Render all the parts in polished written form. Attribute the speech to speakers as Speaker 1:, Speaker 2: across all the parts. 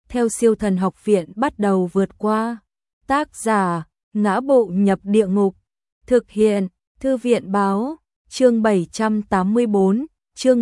Speaker 1: theo Siêu Thần Học Viện bắt đầu vượt qua. Tác giả: Ngã Bộ Nhập Địa Ngục. Thực hiện: Thư viện báo. Chương 784, chương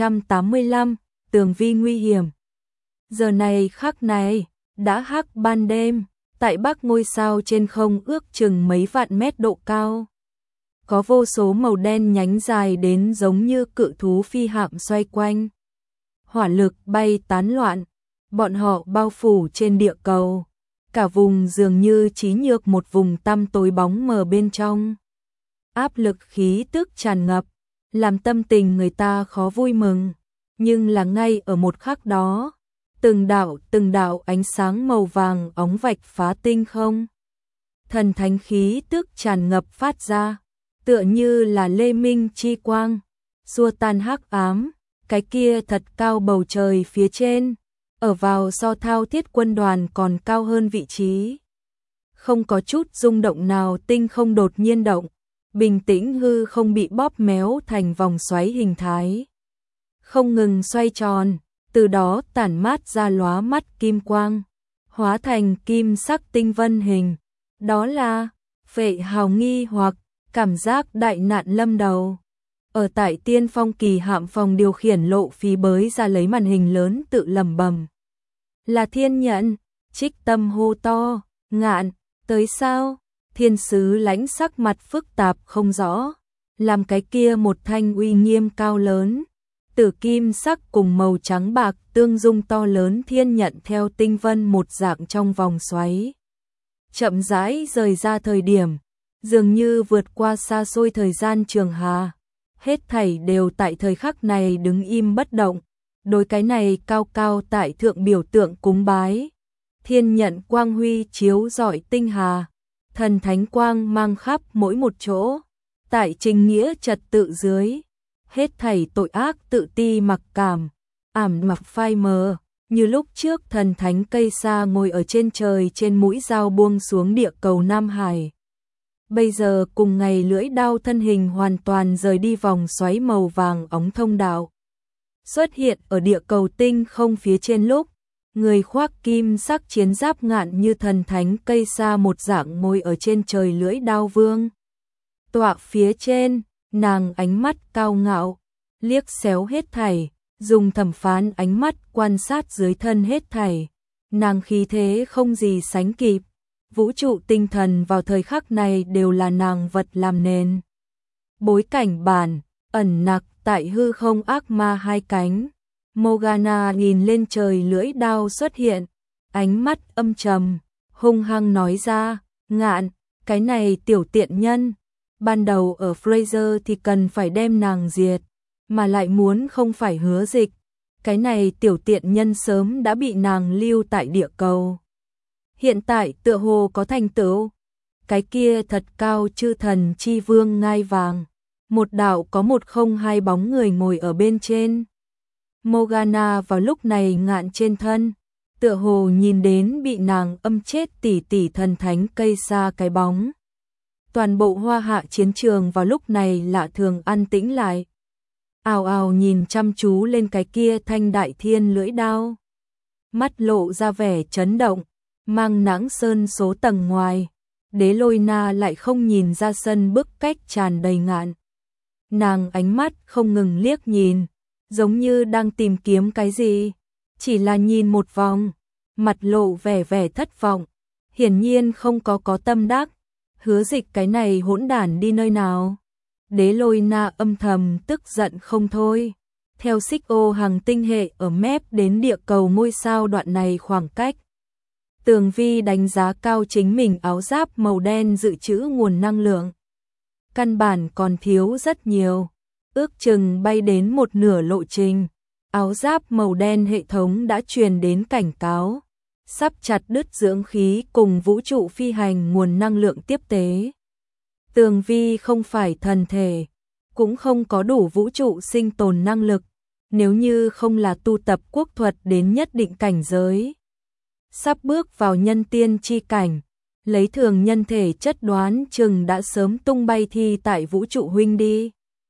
Speaker 1: 785, tường vi nguy hiểm. Giờ này khắc này, đã hắc ban đêm, tại Bắc ngôi sao trên không ước chừng mấy vạn mét độ cao. Có vô số màu đen nhánh dài đến giống như cự thú phi hạm xoay quanh. Hỏa lực bay tán loạn, bọn họ bao phủ trên địa cầu. Cả vùng dường như trí nhược một vùng tăm tối bóng mờ bên trong. Áp lực khí tức tràn ngập, làm tâm tình người ta khó vui mừng. Nhưng là ngay ở một khắc đó, từng đạo ánh sáng màu vàng óng vạch phá tinh không. Thần thánh khí tức tràn ngập phát ra, tựa như là lê minh chi quang, xua tan hắc ám. Cái kia thật cao bầu trời phía trên, ở vào so thao thiết quân đoàn còn cao hơn vị trí. Không có chút rung động nào, tinh không đột nhiên động, bình tĩnh hư không bị bóp méo thành vòng xoáy hình thái. Không ngừng xoay tròn, từ đó tản mát ra lóa mắt kim quang, hóa thành kim sắc tinh vân hình. Đó là Phệ Hào nghi hoặc cảm giác đại nạn lâm đầu. Ở tại tiên phong kỳ hạm phòng điều khiển Lộ Phí bới ra lấy màn hình lớn tự lẩm bẩm. Là Thiên Nhận. Trích Tâm hô to, Ngạn, tới sao? Thiên sứ lãnh sắc mặt phức tạp không rõ, làm cái kia một thanh uy nghiêm cao lớn, tử kim sắc cùng màu trắng bạc tương dung to lớn thiên nhận theo tinh vân một dạng trong vòng xoáy. Chậm rãi rời ra thời điểm, dường như vượt qua xa xôi thời gian trường hà. Hết thảy đều tại thời khắc này đứng im bất động, đối cái này cao cao tại thượng biểu tượng cúng bái. Thiên nhận quang huy chiếu rọi tinh hà, thần thánh quang mang khắp mỗi một chỗ. Tại trình nghĩa trật tự dưới, hết thảy tội ác tự ti mặc cảm, ảm mặc phai mờ, như lúc trước thần thánh cây sa ngồi ở trên trời trên mũi dao buông xuống địa cầu Nam Hải. Bây giờ cùng ngày lưỡi đao thân hình hoàn toàn rời đi vòng xoáy màu vàng óng thông đạo. Xuất hiện ở địa cầu tinh không phía trên lúc, người khoác kim sắc chiến giáp ngạn như thần thánh cây sa một dạng ngồi ở trên trời lưỡi đao vương. Tọa phía trên, nàng ánh mắt cao ngạo, liếc xéo hết thảy, dùng thẩm phán ánh mắt quan sát dưới thân hết thảy. Nàng khí thế không gì sánh kịp. Vũ trụ tinh thần vào thời khắc này đều là nàng vật làm nền. Bối cảnh bản, ẩn nặc tại hư không ác ma hai cánh. Morgana nhìn lên trời lưỡi đao xuất hiện, ánh mắt âm trầm, hung hăng nói ra, Ngạn, cái này tiểu tiện nhân. Ban đầu ở Fraser thì cần phải đem nàng diệt, mà lại muốn không phải Hứa Dịch. Cái này tiểu tiện nhân sớm đã bị nàng lưu tại địa cầu. Hiện tại tựa hồ có thành tựu. Cái kia thật cao chư thần chi vương ngai vàng. Một đạo có 102 bóng người ngồi ở bên trên. Morgana vào lúc này ngạn trên thân, tựa hồ nhìn đến bị nàng âm chết tỷ tỷ thần thánh cây sa cái bóng. Toàn bộ Hoa Hạ chiến trường vào lúc này lạ thường an tĩnh lại. Ào ào nhìn chăm chú lên cái kia thanh đại thiên lưỡi đao. Mắt lộ ra vẻ chấn động, mang nắng sơn số tầng ngoài. Đế Lôi Na lại không nhìn ra sân bức cách tràn đầy ngạn. Nàng ánh mắt không ngừng liếc nhìn, giống như đang tìm kiếm cái gì. Chỉ là nhìn một vòng, mặt lộ vẻ thất vọng. Hiển nhiên không có tâm đắc. Hứa Dịch cái này hỗn đản đi nơi nào? Đế Lôi Na âm thầm tức giận không thôi. Theo xích ô hàng tinh hệ ở mép đến địa cầu ngôi sao đoạn này khoảng cách. Tường Vi đánh giá cao chính mình áo giáp màu đen dự trữ nguồn năng lượng. Căn bản còn thiếu rất nhiều, ước chừng bay đến một nửa lộ trình. Áo giáp màu đen hệ thống đã truyền đến cảnh cáo, sắp chặt đứt dưỡng khí cùng vũ trụ phi hành nguồn năng lượng tiếp tế. Tường Vi không phải thần thể, cũng không có đủ vũ trụ sinh tồn năng lực, nếu như không là tu tập quốc thuật đến nhất định cảnh giới. Sắp bước vào nhân tiên chi cảnh, lấy thường nhân thể chất đoán chừng đã sớm tung bay thi tại vũ trụ huynh đi.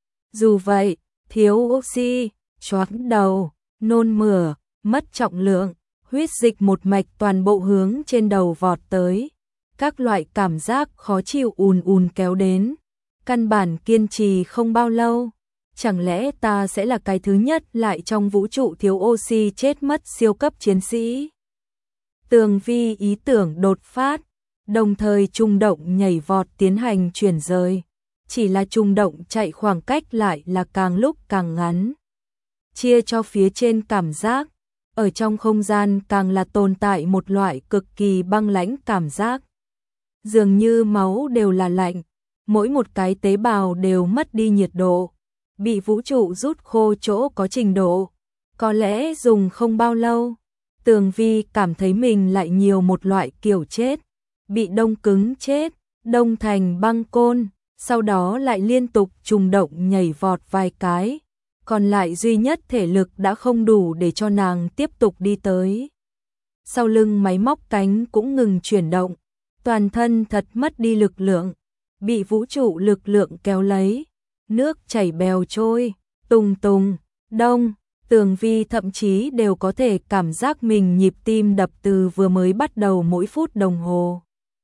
Speaker 1: Dù vậy, thiếu oxy, choáng đầu, nôn mửa, mất trọng lượng, huyết dịch một mạch toàn bộ hướng trên đầu vọt tới. Các loại cảm giác khó chịu ùn ùn kéo đến. Căn bản kiên trì không bao lâu. Chẳng lẽ ta sẽ là cái thứ nhất lại trong vũ trụ thiếu oxy chết mất siêu cấp chiến sĩ? Tường Vi ý tưởng đột phát, đồng thời trung động nhảy vọt tiến hành chuyển rời. Chỉ là trung động chạy khoảng cách lại là càng lúc càng ngắn. Chia cho phía trên cảm giác, ở trong không gian càng là tồn tại một loại cực kỳ băng lãnh cảm giác. Dường như máu đều là lạnh, mỗi một cái tế bào đều mất đi nhiệt độ, bị vũ trụ rút khô chỗ có trình độ. Có lẽ dùng không bao lâu, Tường Vi cảm thấy mình lại nhiều một loại kiểu chết, bị đông cứng chết, đông thành băng côn, sau đó lại liên tục trùng động nhảy vọt vài cái, còn lại duy nhất thể lực đã không đủ để cho nàng tiếp tục đi tới. Sau lưng máy móc cánh cũng ngừng chuyển động, toàn thân thật mất đi lực lượng, bị vũ trụ lực lượng kéo lấy, nước chảy bèo trôi, tùng tùng, đông. Tường Vi thậm chí đều có thể cảm giác mình nhịp tim đập từ vừa mới bắt đầu mỗi phút đồng hồ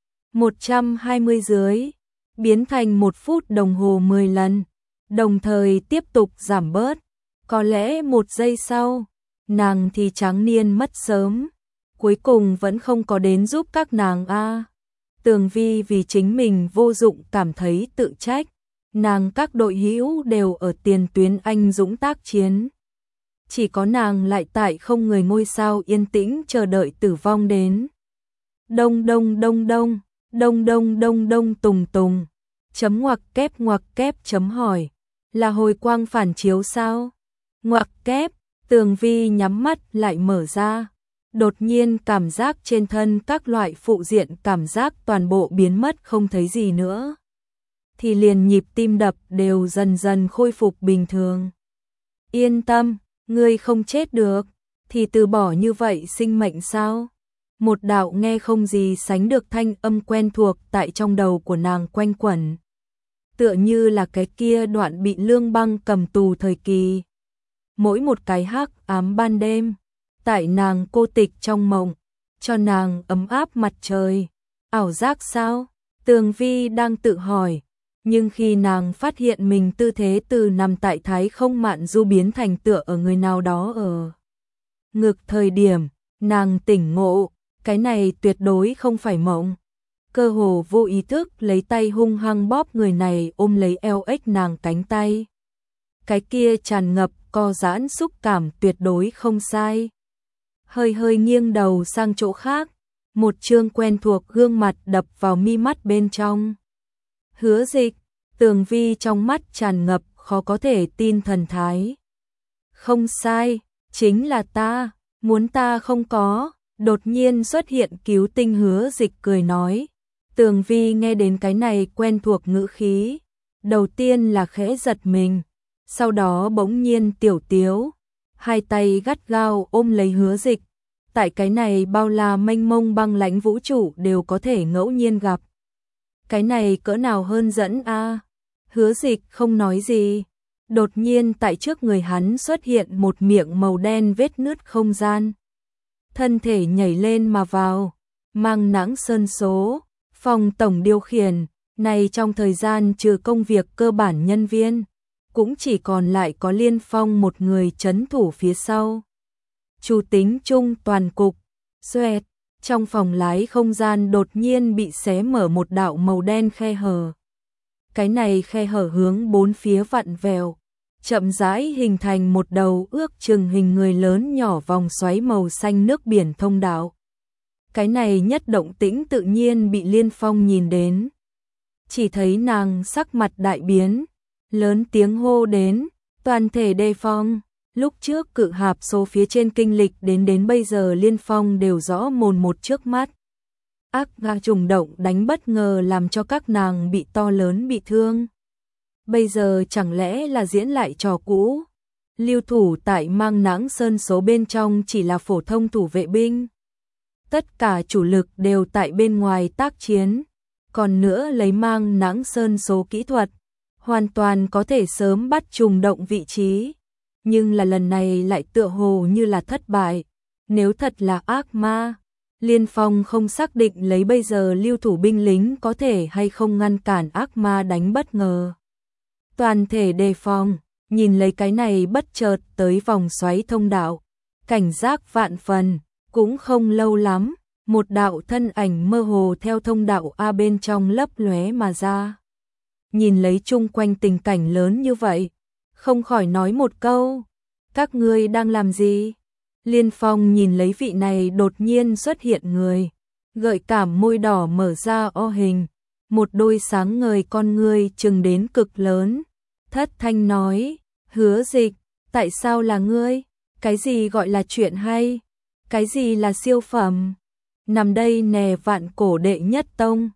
Speaker 1: 120 dưới, biến thành 1 phút đồng hồ 10 lần, đồng thời tiếp tục giảm bớt. Có lẽ 1 giây sau, nàng thì tráng niên mất sớm, cuối cùng vẫn không có đến giúp các nàng a. Tường Vi vì chính mình vô dụng cảm thấy tự trách, nàng các đội hữu đều ở tiền tuyến anh dũng tác chiến. Chỉ có nàng lại tại không người ngôi sao yên tĩnh chờ đợi tử vong đến. Đông đông đông đông, đông đông đông đông tùng tùng, chấm ngoặc kép chấm hỏi, là hồi quang phản chiếu sao? Ngoặc kép, Tường Vi nhắm mắt lại mở ra, đột nhiên cảm giác trên thân các loại phụ diện cảm giác toàn bộ biến mất không thấy gì nữa. Thì liền nhịp tim đập đều dần dần khôi phục bình thường. Yên tâm, ngươi không chết được, thì từ bỏ như vậy sinh mệnh sao? Một đạo nghe không gì sánh được thanh âm quen thuộc tại trong đầu của nàng quanh quẩn. Tựa như là cái kia đoạn bị Lương Băng cầm tù thời kỳ. Mỗi một cái hắc ám ban đêm, tại nàng cô tịch trong mộng, cho nàng ấm áp mặt trời. Ảo giác sao? Tường Vi đang tự hỏi. Nhưng khi nàng phát hiện mình tư thế từ nằm tại thái không mạn du biến thành tựa ở người nào đó ở ngực thời điểm, nàng tỉnh ngộ, cái này tuyệt đối không phải mộng. Cơ hồ vô ý thức lấy tay hung hăng bóp người này ôm lấy eo ếch nàng cánh tay. Cái kia tràn ngập co giãn xúc cảm tuyệt đối không sai. Hơi hơi nghiêng đầu sang chỗ khác, một trương quen thuộc gương mặt đập vào mi mắt bên trong. Hứa Dịch. Tường Vi trong mắt tràn ngập khó có thể tin thần thái. Không sai, chính là ta, muốn ta không có. Đột nhiên xuất hiện cứu tinh Hứa Dịch cười nói. Tường Vi nghe đến cái này quen thuộc ngữ khí, đầu tiên là khẽ giật mình, sau đó bỗng nhiên tiểu tiếu, hai tay gắt gao ôm lấy Hứa Dịch. Tại cái này bao la mênh mông băng lãnh vũ trụ đều có thể ngẫu nhiên gặp. Cái này cỡ nào hơn dẫn a? Hứa Dịch không nói gì. Đột nhiên tại trước người hắn xuất hiện một miệng màu đen vết nứt không gian. Thân thể nhảy lên mà vào, mang nắng sơn số, phòng tổng điều khiển, này trong thời gian trừ công việc cơ bản nhân viên, cũng chỉ còn lại có Liên Phong một người trấn thủ phía sau. Chủ tính chung toàn cục, xoẹt, trong phòng lái không gian đột nhiên bị xé mở một đạo màu đen khe hở. Cái này khe hở hướng bốn phía vặn vẹo, chậm rãi hình thành một đầu ước chừng hình người lớn nhỏ vòng xoáy màu xanh nước biển thông đạo. Cái này nhất động tĩnh tự nhiên bị Liên Phong nhìn đến. Chỉ thấy nàng sắc mặt đại biến, lớn tiếng hô đến, toàn thể đề phòng. Lúc trước cự hạp số phía trên kinh lịch đến bây giờ Liên Phong đều rõ mồn một trước mắt. Ác ga trùng động đánh bất ngờ làm cho các nàng bị to lớn bị thương. Bây giờ chẳng lẽ là diễn lại trò cũ? Lưu thủ tại Mang Nãng Sơn số bên trong chỉ là phổ thông thủ vệ binh. Tất cả chủ lực đều tại bên ngoài tác chiến. Còn nữa lấy Mang Nãng Sơn số kỹ thuật, hoàn toàn có thể sớm bắt trùng động vị trí. Nhưng là lần này lại tựa hồ như là thất bại. nếu thật là ác ma, Liên Phong không xác định lấy bây giờ lưu thủ binh lính có thể hay không ngăn cản ác ma đánh bất ngờ. Toàn thể đề phòng, nhìn lấy cái này bất chợt tới vòng xoáy thông đạo, cảnh giác vạn phần, cũng không lâu lắm, một đạo thân ảnh mơ hồ theo thông đạo A bên trong lấp lóe mà ra. Nhìn lấy chung quanh tình cảnh lớn như vậy, không khỏi nói một câu, các ngươi đang làm gì? Liên Phong nhìn lấy vị này đột nhiên xuất hiện người, gợi cảm môi đỏ mở ra o hình, một đôi sáng ngời con ngươi trừng đến cực lớn, thất thanh nói, Hứa Dịch, tại sao là ngươi? Cái gì gọi là chuyện hay? Cái gì là siêu phẩm? Nằm đây nè vạn cổ đệ nhất tông,